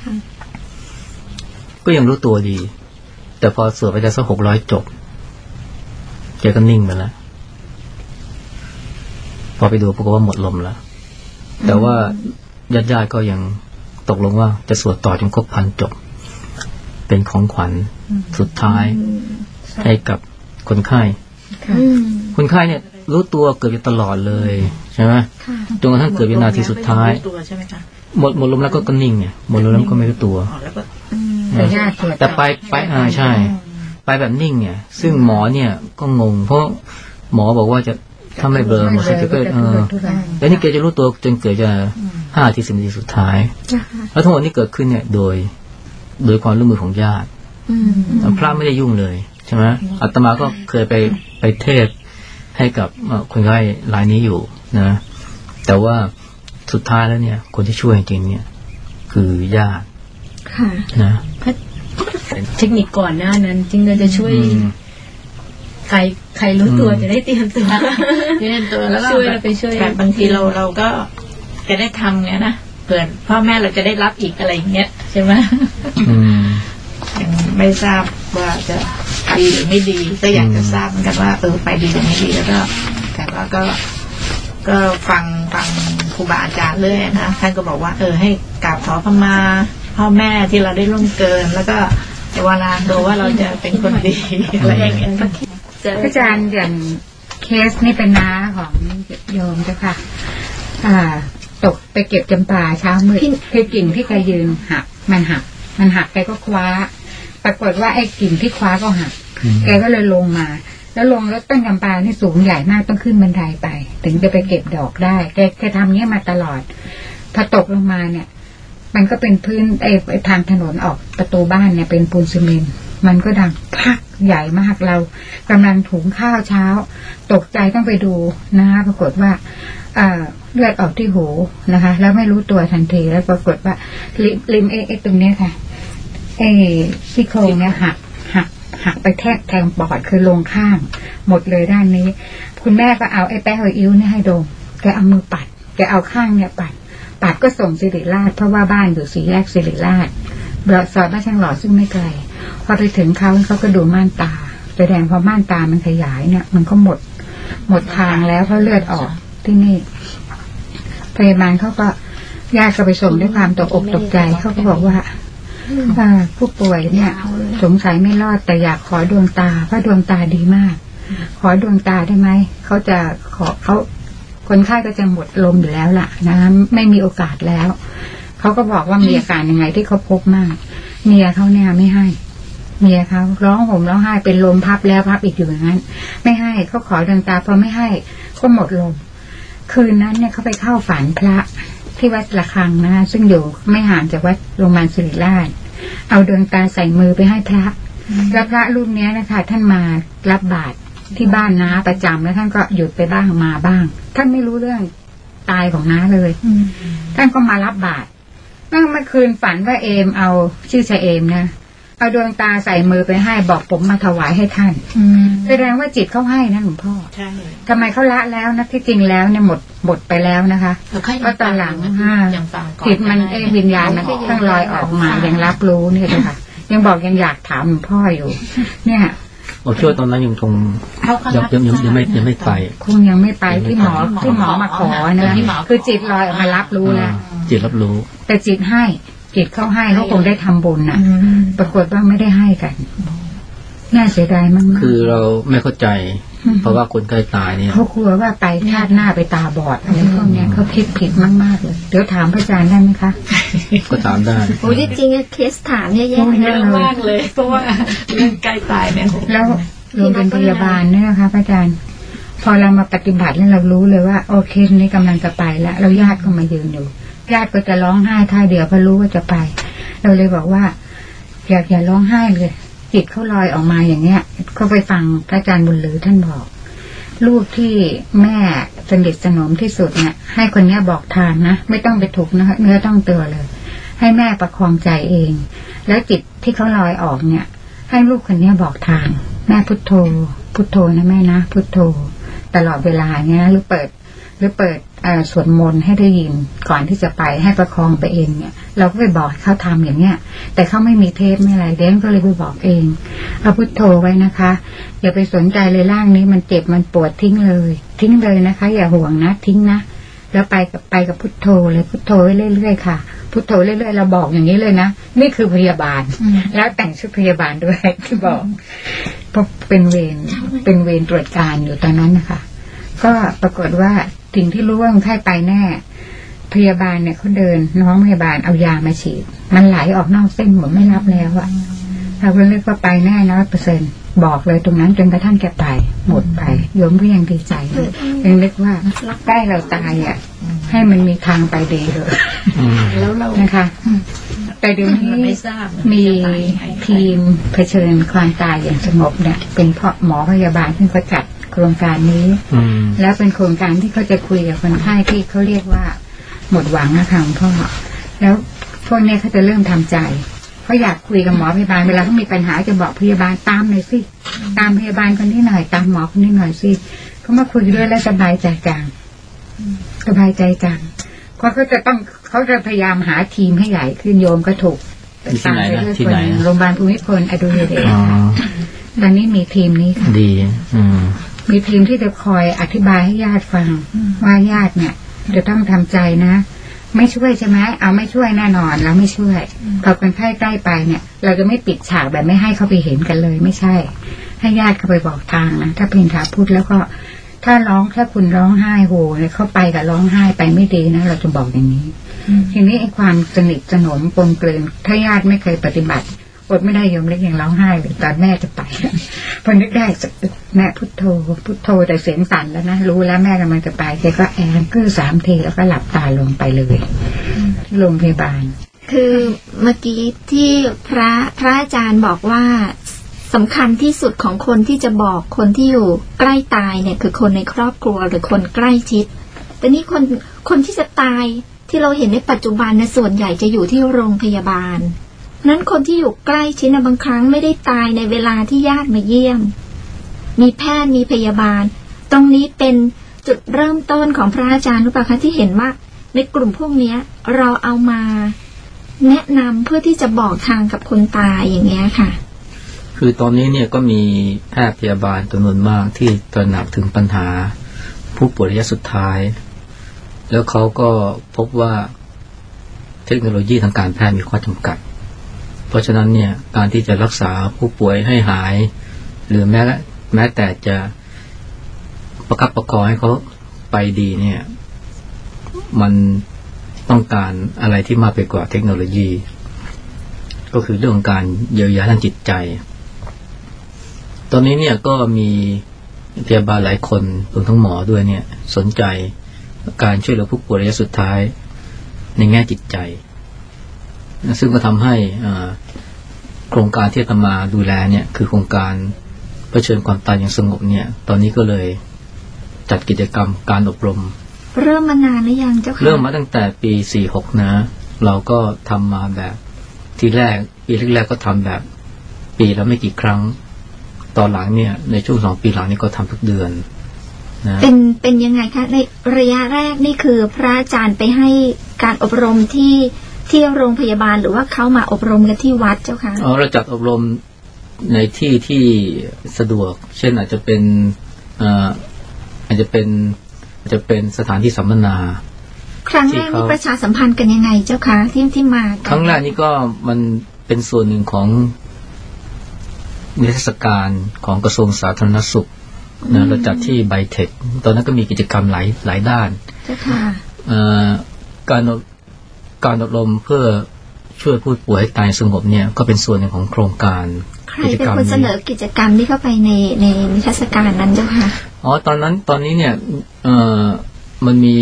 ก็ยังรู้ตัวดีแต่พอสวดไปได้สัก600 จบแกก็นิ่งไปแล้วพอไปดูปรากฏว่าหมดลมแล้วแต่ว่าญาติก็ยังตกลงว่าจะสวดต่อจนครบ1,000 จบเป็นของขวัญสุดท้ายให้กับคนไข้คนไข้เนี่ยรู้ตัวเกือบจะตลอดเลยใช่ไหมจนกระทั่งเกือบวินาทีสุดท้ายหมดลมแล้วก็นิ่งไงหมดลมแล้วก็ไม่รู้ตัวแต่ไปใช่ไปแบบนิ่งเนี่ยซึ่งหมอเนี่ยก็งงเพราะหมอบอกว่าจะถ้าไม่เบลอหมดจะเกิดแล้วนี่แกจะรู้ตัวจนเกิดจะ5 นาที 10 นาทีสุดท้ายแล้วทั้งหมดนี้เกิดขึ้นเนี่ยโดยความร่วมมือของญาติพระไม่ได้ยุ่งเลยใช่ไหมอาตมาก็เคยไปเทศให้กับคนไข้รายนี้อยู่นะแต่ว่าสุดท้ายแล้วเนี่ยคนที่ช่วยจริงๆเนี่ยคือญาตินะเทคนิคก่อนหน้านั้นจริงเราจะช่วยใครรู้ตัวจะได้เตรียมตัวแล้วช่วยเราไปช่วยบางทีเราก็จะได้ทำไงนะเผื่อพ่อแม่เราจะได้รับอีกอะไรอย่างเงี้ยใช่ไหมยังไม่ทราบว่าจะดีหรือไม่ดีก็อยากจะทราบเหมือนกันว่าไปดีหรือไม่ดีแล้วก็แต่ว่าก็ฟังครูบาอาจารย์เลยนะท่านก็บอกว่าให้กราบขอขมาพ่อแม่ที่เราได้ล่วงเกินแล้วก็เวลาดูว่าเราจะเป็นคนดีอะไรอย่างเงี้ยอาจารย์อย่างเคสนี่เป็นน้าของโยมเจ้าค่ะตกไปเก็บจำปาเช้ามืดคือกิ่งที่แกยืนหักมันหักแกก็คว้าปรากฏว่าไอ้กิ่งที่คว้าก็หักแกก็เลยลงมาแล้วต้นจำปานี่สูงใหญ่มากต้องขึ้นบันไดไปถึงจะไปเก็บดอกได้แกทำเนี้ยมาตลอดพอตกลงมาเนี่ยมันก็เป็นพื้นทางถนนออกประตูบ้านเนี่ยเป็นปูนซีเมนต์มันก็ดังพักใหญ่มากเรากำลังถุงข้าวเช้าตกใจต้องไปดูนะคะปรากฏว่าเลือดออกที่หูนะคะแล้วไม่รู้ตัวทันทีแล้วปรากฏว่าริมตรงนี้ค่ะซี่โครงเนี่ยหักไปแทงปอดคือลงข้างหมดเลยด้านนี้คุณแม่ก็เอาไอ้แป้งอิ้วเนี่ยให้ดมแกเอามือปัดแกเอาข้างเนี่ยปัดก็ส่งศิริราชเพราะว่าบ้านอยู่4 แยกศิริราชซอยบ้านช่างหล่อซึ่งไม่ไกลพอไปถึงเขาก็ดูม่านตาแสดงพอม่านตามันขยายเนี่ยมันก็หมดทางแล้วเพราะเลือดออกที่นี่พยาบาลเขาก็ญาติก็ไปส่งด้วยความตกอกตกใจเขาก็บอกว่าผู้ป่วยเนี่ยสงสัยไม่รอดแต่อยากขอดวงตาเพราะดวงตาดีมากขอดวงตาได้ไหมเขาจะเขาคนไข้ก็จะหมดลมอยู่แล้วล่ะนะไม่มีโอกาสแล้วเขาก็บอกว่ามีอาการยังไงที่เขาพบมากเมียเขาเนี่ยไม่ให้เมียเขาร้องห่มร้องไห้เป็นลมพับแล้วพับอีกอยู่อย่างนั้นไม่ให้เขาขอดวงตาพอไม่ให้ก็หมดลมคืนนั้นเนี่ยเขาไปเข้าฝันพระที่วัดระฆังนะซึ่งอยู่ไม่ห่างจากวัดโรงพยาบาลศิริราชเอาดวงตาใส่มือไปให้พระแล้วพระรูปนี้นะคะท่านมารับบาตรที่บ้านน้าประจำแล้วท่านก็หยุดไปบ้างมาบ้างท่านไม่รู้เรื่องตายของน้าเลยท่านก็มารับบาตรเมื่อคืนฝันว่าเอมเอาชื่อชะเอมนะเอาดวงตาใส่มือไปให้บอกผมมาถวายให้ท่านแสดงว่าจิตเขาให้นะหลวงพ่อใช่ทำไมเขาละแล้วนะที่จริงแล้วเนี่ยหมดไปแล้วนะคะก็ตอนหลังจิตมันวิญญาณมันต้องลอยออกมายังรับรู้เนี่ยค่ะยังบอกยังอยากถามหลวงพ่ออยู่เนี่ยช่วยตอนนั้นยังไม่ไปคงยังไม่ไปที่หมอมาขอนะคือจิตลอยออกมารับรู้แล้วจิตรับรู้แต่จิตเขาให้เขาคงได้ทำบุญน่ะปรากฏว่าไม่ได้ให้กันน่าเสียดายมากๆคือเราไม่เข้าใจเพราะว่าคนใกล้ตายเนี่ยเขากลัวว่าไปชาติหน้าไปตาบอดอะไรพวกนี้เขาคิดผิดมากๆเลยเดี๋ยวถามพระอาจารย์ได้ไหมคะก็ถามได้โอ้ยจริงๆเคสถามเนี่ยแย่มากเลยเพราะว่าเรื่องใกล้ตายเนี่ยแล้วรวมเป็นพยาบาลเนี่ยนะคะพระอาจารย์พอเรามาปฏิบัติแล้วเรารู้เลยว่าโอเคนี้กำลังจะไปแล้วเราญาติก็มายืนอยู่ญาติก็จะร้องไห้ท่าเดียวเพราะรู้ว่าจะไปเราเลยบอกว่าอย่าร้องไห้เลยจิตเขาลอยออกมาอย่างเงี้ยก็ไปฟังพระอาจารย์บุญลือท่านบอกลูกที่แม่สนิทสนมที่สุดเนี่ยให้คนนี้บอกทางนะไม่ต้องไปถูกนะเนื้อต้องตัวเลยให้แม่ประคองใจเองแล้วจิตที่เขาลอยออกเนี่ยให้ลูกคนนี้บอกทางแม่พุทโธพุทโธนะแม่นะพุทโธตลอดเวลาเนี้ยหรือเปิดสวดมนต์ให้ได้ยินก่อนที่จะไปให้ประคองไปเองเนี่ยเราก็ไปบอกเขาทำอย่างเนี้ยแต่เขาไม่มีเทปไม่อะไรเด้งก็เลยไปบอกเองเอาพุทโธไว้นะคะอย่าไปสนใจเลยร่างนี้มันเจ็บมันปวดทิ้งเลยนะคะอย่าห่วงนะทิ้งนะแล้วไปกับพุทโธเลยพุทโธไว้เรื่อยๆค่ะพุทโธเรื่อยๆเราบอกอย่างนี้เลยนะนี่คือพยาบาลแล้วแต่งชุดพยาบาลด้วยที่บอกเพราะเป็นเวรตรวจการอยู่ตอนนั้นนะคะก็ปรากฏว่าสิ่งที่รู้ว่าคนไข้ไปแน่พยาบาลเนี่ยเขาเดินน้องพยาบาลเอายามาฉีดมันไหลออกนอกเส้นหมดไม่รับแล้วอะเราก็เรียกว่าไปแน่100%บอกเลยตรงนั้นจนกระทั่งแกไปหมดไปโยมก็ยังดีใจยังนึกว่าใกล้เราตายอะให้มันมีทางไปดีเลยแล้วเรานะคะแต่เดี๋ยวนี้มีทีมเผชิญความตายอย่างสงบเนี่ยเป็นเพราะหมอพยาบาลที่เขาจัดโครงการนี้แล้วเป็นโครงการที่เขาจะคุยกับคนไข้ที่เขาเรียกว่าหมดหวังนะคะพ่อแล้วพวกนี้เขาจะเริ่มทำใจเขาอยากคุยกับหมอพยาบาลเวลาเขามีปัญหาจะบอกพยาบาลตามหน่อยสิตามพยาบาลคนนี้หน่อยตามหมอคนนี้หน่อยสิเขามาคุยด้วยแล้วสบายใจจังเพราะเขาจะพยายามหาทีมให้ใหญ่ขึ้นโยมก็ถูกตามไปด้วยคนโรงพยาบาลภูมิพลอดุลยเดชตอนนี้มีทีมนี้ค่ะดีมีทีมที่จะคอยอธิบายให้ญาติฟังว่าญาติเนี่ยจะต้องทำใจนะไม่ช่วยใช่ไหมเอาไม่ช่วยแน่นอนแล้วไม่ช่วยพอคนไข้ใกล้ไปเนี่ยเราจะไม่ปิดฉากแบบไม่ให้เขาไปเห็นกันเลยไม่ใช่ให้ญาติเขาไปบอกทางนะถ้าเป็นถาพูดแล้วก็ถ้าคุณร้องไห้โหเนี่ยเข้าไปกับร้องไห้ไปไม่ดีนะเราจะบอกอย่างนี้ทีนี้ไอ้ความสนิทสนมปนเปื้อนถ้าญาติไม่เคยปฏิบัติอดไม่ได้ยมเล็กยังร้องไห้เลยตอนแม่จะไปพอนึกได้แม่พุทโธแต่เสียงสั่นแล้วนะรู้แล้วแม่กำลังจะไปแกก็แอนก็3 ทีแล้วก็หลับตาลงไปเลยที่โรงพยาบาลคือเมื่อกี้ที่พระอาจารย์บอกว่าสำคัญที่สุดของคนที่จะบอกคนที่อยู่ใกล้ตายเนี่ยคือคนในครอบครัวหรือคนใกล้ชิดแต่นี่คนที่จะตายที่เราเห็นในปัจจุบันเนี่ยส่วนใหญ่จะอยู่ที่โรงพยาบาลนั้นคนที่อยู่ใกล้ชิดบางครั้งไม่ได้ตายในเวลาที่ญาติมาเยี่ยมมีแพทย์มีพยาบาลตรงนี้เป็นจุดเริ่มต้นของพระอาจารย์หรือเปล่าคะที่เห็นว่าในกลุ่มพวกนี้เราเอามาแนะนำเพื่อที่จะบอกทางกับคนตายอย่างเงี้ยค่ะคือตอนนี้เนี่ยก็มีแพทย์พยาบาลจำนวนมากที่ตระหนักถึงปัญหาผู้ป่วยระยะสุดท้ายแล้วเขาก็พบว่าเทคโนโลยีทางการแพทย์มีข้อจำกัดเพราะฉะนั้นเนี่ยการที่จะรักษาผู้ป่วยให้หายหรือแม้แต่จะประคับประคองให้เขาไปดีเนี่ยมันต้องการอะไรที่มากไปกว่าเทคโนโลยีก็คือเรื่องของการเยียวยาทางจิตใจตอนนี้เนี่ยก็มีพยาบาลหลายคนรวมทั้งหมอด้วยเนี่ยสนใจการช่วยเหลือผู้ป่วยระยะสุดท้ายในแง่จิตใจซึ่งก็ทำให้โครงการที่อาตมาดูแลเนี่ยคือโครงการเผชิญความตายอย่างสงบเนี่ยตอนนี้ก็เลยจัดกิจกรรมการอบรมเริ่มมานานหรือยังเจ้าค่ะเริ่มมาตั้งแต่ปี46นะเราก็ทำมาแบบปีแรกก็ทำแบบปีละไม่กี่ครั้งตอนหลังเนี่ยในช่วง2 ปีหลังนี้ก็ทำทุกเดือนนะเป็นยังไงคะในระยะแรกนี่คือพระอาจารย์ไปให้การอบรมที่โรงพยาบาลหรือว่าเขามาอบรมกันที่วัดเจ้าค่ะเราจัดอบรมในที่สะดวกเช่นอาจจะเป็นสถานที่สัมมนาครั้งแรกนี่ประชาสัมพันธ์กันยังไงเจ้าคะที่มาครั้งแรกนี่ก็มันเป็นส่วนหนึ่งของมีเทศกาลของกระทรวงสาธารณสุขนะเราจัดที่ไบเทคตอนนั้นก็มีกิจกรรมหลายด้านการอบรมเพื่อช่วยผู้ป่วยให้ตายสงบเนี่ยก็เป็นส่วนหนึ่งของโครงการใครเป็นคนเสนอกิจกรรมที่เข้าไปในนิทรรศการนั้นเจ้าค่ะอ๋อตอนนี้เนี่ยมันมี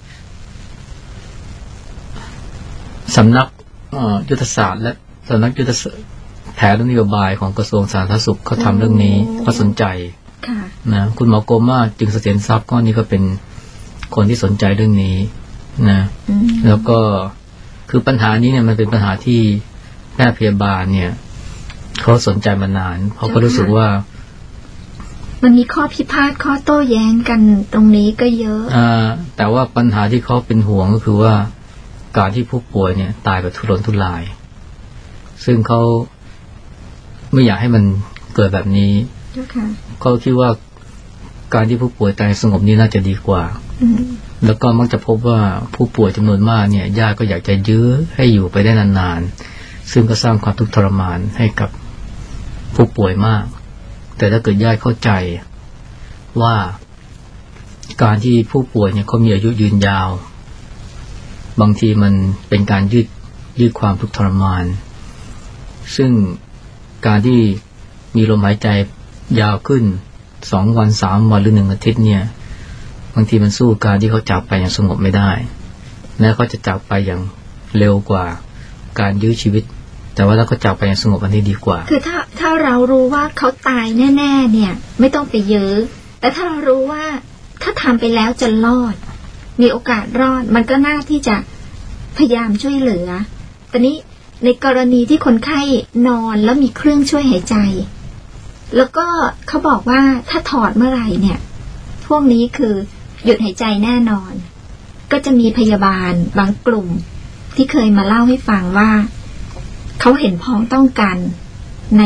สำนักยุทธศาสตร์และสำนักยุทธแผนนโยบายของกระทรวงสาธารณสุขเขาทำเรื่องนี้เขาสนใจนะคุณหมอโกม่าจึงเสถียรทรัพย์ก็นี่ก็เป็นคนที่สนใจเรื่องนี้นะแล้วก็คือปัญหานี้เนี่ยมันเป็นปัญหาที่แพทย์พยาบาลเนี่ยเขาสนใจมานานเพราะเขารู้สึกว่ามันมีข้อพิพาทข้อโต้แย้งกันตรงนี้ก็เยอะแต่ว่าปัญหาที่เขาเป็นห่วงก็คือว่าการที่ผู้ป่วยเนี่ยตายแบบทุรนทุรายซึ่งเขาไม่อยากให้มันเกิดแบบนี้เขาคิดว่าการที่ผู้ป่วยตายสงบนี้น่าจะดีกว่าแล้วก็มักจะพบว่าผู้ป่วยจำนวนมากเนี่ยญาติก็อยากจะยื้อให้อยู่ไปได้นานๆซึ่งก็สร้างความทุกข์ทรมานให้กับผู้ป่วยมากแต่ถ้าเกิดญาติเข้าใจว่าการที่ผู้ป่วยเนี่ยเขามีอายุยืนยาวบางทีมันเป็นการยืดความทุกข์ทรมานซึ่งการที่มีลมหายใจยาวขึ้น2 วัน3 วันหรือ1 อาทิตย์เนี่ยบางทีมันสู้การที่เขาจากไปอย่างสงบไม่ได้และเขาจะจากไปอย่างเร็วกว่าการยื้อชีวิตแต่ว่าถ้าเขาจากไปอย่างสงบอันนี้ดีกว่าคือถ้าเรารู้ว่าเขาตายแน่ๆเนี่ยไม่ต้องไปยื้อแต่ถ้าเรารู้ว่าถ้าทำไปแล้วจะรอดมีโอกาสรอดมันก็น่าที่จะพยายามช่วยเหลือแต่นี้ในกรณีที่คนไข้นอนแล้วมีเครื่องช่วยหายใจแล้วก็เขาบอกว่าถ้าถอดเมื่อไหร่เนี่ยพวกนี้คือหยุดหายใจแน่นอนก็จะมีพยาบาลบางกลุ่มที่เคยมาเล่าให้ฟังว่าเขาเห็นพ้องต้องกันใน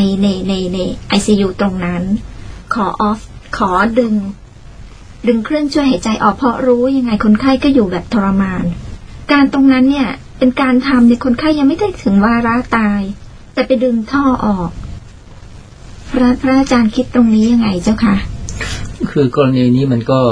ICU ตรงนั้นขอดึงเครื่องช่วยหายใจออกเพราะรู้ยังไงคนไข้ก็อยู่แบบทรมานการตรงนั้นเนี่ยเป็นการทำในคนไข้ยังไม่ได้ถึงวาระตายแต่ไปดึงท่อออกพระอาจารย์คิดตรงนี้ยังไงเจ้าคะคือกรณีนี้มันก็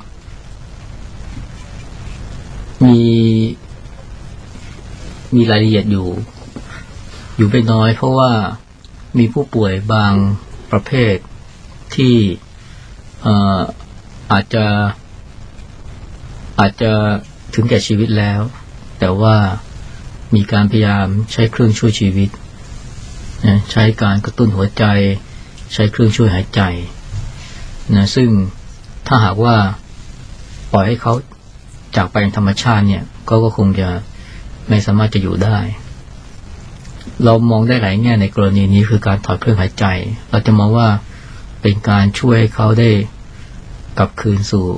มีรายละเอียดอยู่ไม่น้อยเพราะว่ามีผู้ป่วยบางประเภทที่อาจจะถึงแก่ชีวิตแล้วแต่ว่ามีการพยายามใช้เครื่องช่วยชีวิตใช้การกระตุ้นหัวใจใช้เครื่องช่วยหายใจนะซึ่งถ้าหากว่าปล่อยให้เขาจากไปอย่างธรรมชาติเนี่ยก็คงจะไม่สามารถจะอยู่ได้เรามองได้หลายแง่ในกรณีนี้คือการถอดเครื่องหายใจเราจะมองว่าเป็นการช่วยให้เขาได้กลับคืนสู่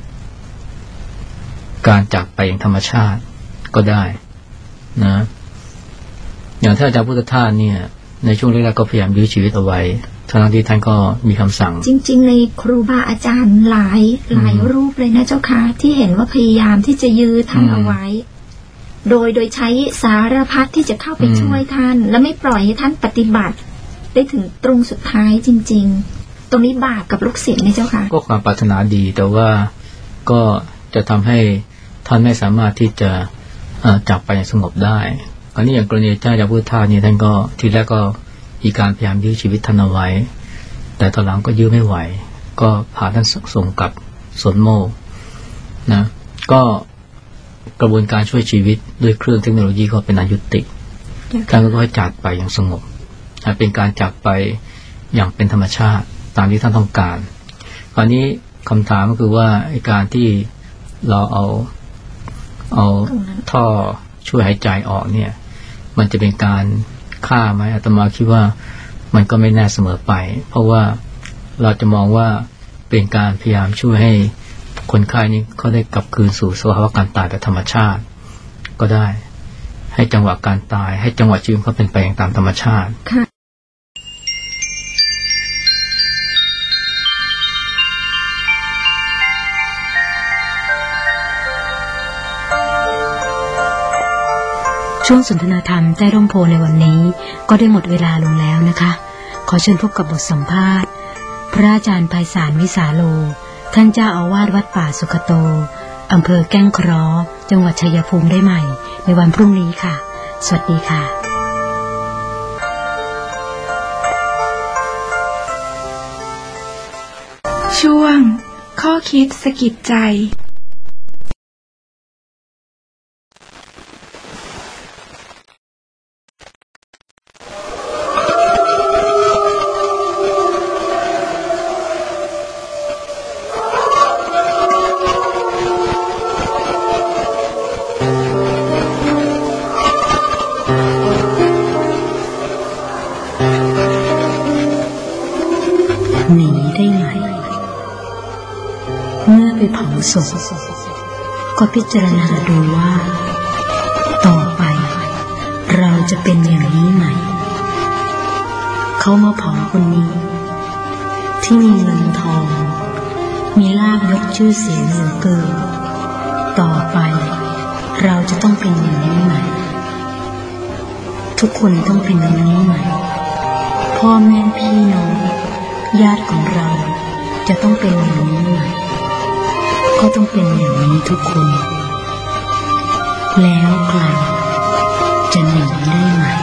การจากไปอย่างธรรมชาติก็ได้นะอย่างท่านอาจารย์พุทธทาสเนี่ยในช่วงแรกๆก็พยายามยื้อชีวิตเอาไว้ทั้งที่ท่านก็มีคำสั่งจริงๆในครูบาอาจารย์หลายรูปเลยนะเจ้าค่ะที่เห็นว่าพยายามที่จะยื้อท่านเอาไว้โดยใช้สารพัดที่จะเข้าไปช่วยท่านและไม่ปล่อยให้ท่านปฏิบัติได้ถึงตรงสุดท้ายจริงๆตรงนี้บาปกับลูกศิษย์ไหมเจ้าค่ะก็ความปรารถนาดีแต่ว่าก็จะทำให้ท่านไม่สามารถที่จะจากไปอย่างสงบได้อันนี้อย่างกรณีเจ้าพุทธทาสนี่ท่านก็ทีแรกก็มีการพยายามยื้อชีวิตท่านเอาไว้แต่ตอนหลังก็ยื้อไม่ไหวก็พาท่านส่งกลับสวนโมกนะก็กระบวนการช่วยชีวิตด้วยเครื่องเทคโนโลยีก็เป็นอายุติท่านก็ให้จากไปอย่างสงบเป็นการจากไปอย่างเป็นธรรมชาติตามที่ท่านต้องการคราวนี้คำถามก็คือว่าการที่เราเอาท่อช่วยหายใจออกเนี่ยมันจะเป็นการฆ่าไหมอาตมาคิดว่ามันก็ไม่แน่เสมอไปเพราะว่าเราจะมองว่าเป็นการพยายามช่วยให้คนไข้นี้เขาได้กลับคืนสู่สภาวะการตายแบบธรรมชาติก็ได้ให้จังหวะการตายให้จังหวะชีวิตเขาเป็นไปอย่างตามธรรมชาติช่วงสนทนาธรรมใต้ร่มโพในวันนี้ก็ได้หมดเวลาลงแล้วนะคะขอเชิญพบกับบทสัมภาษณ์พระอาจารย์ไพศาลวิสาโลท่านเจ้าอาวาสวัดป่าสุขโตอำเภอแก้งเคราะห์จังหวัดชัยภูมิได้ใหม่ในวันพรุ่งนี้ค่ะสวัสดีค่ะช่วงข้อคิดสะกิดใจหนีได้ไหมเมื่อไปเผาศพก็พิจารณาดูว่าต่อไปเราจะเป็นอย่างนี้ไหมเขามาเผาคนนี้ที่มีเงินทองมีลาภยศชื่อเสียงเหลือเกินต่อไปเราจะต้องเป็นอย่างนี้ไหมทุกคนต้องเป็นอย่างนี้ไหมพ่อแม่พี่น้องญาติของเราจะต้องเป็นอย่างนี้ไหมก็ต้องเป็นอย่างนี้ทุกคนแล้วใครจะหนีได้ไหม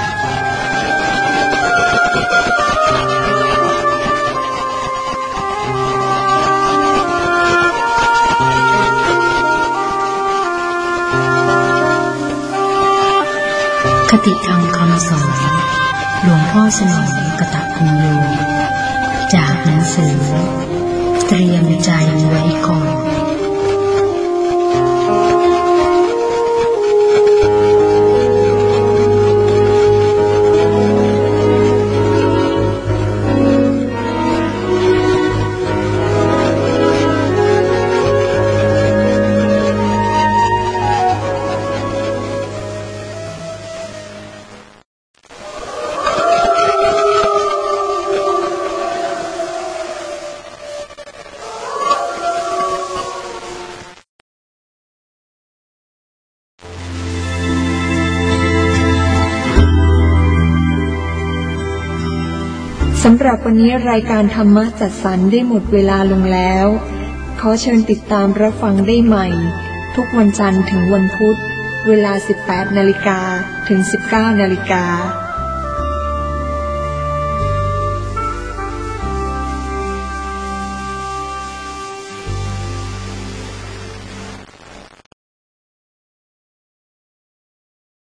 คติธรรมคำสอนหลวงพ่อสนองกตปุญโญจากหนังสือเตรียมใจไว้ก่อนสำหรับวันนี้รายการธรรมะจัดสรรได้หมดเวลาลงแล้วขอเชิญติดตามรับฟังได้ใหม่ทุกวันจันทร์ถึงวันพุธเวลา 18 นาฬิกาถึง 19 นาฬิกา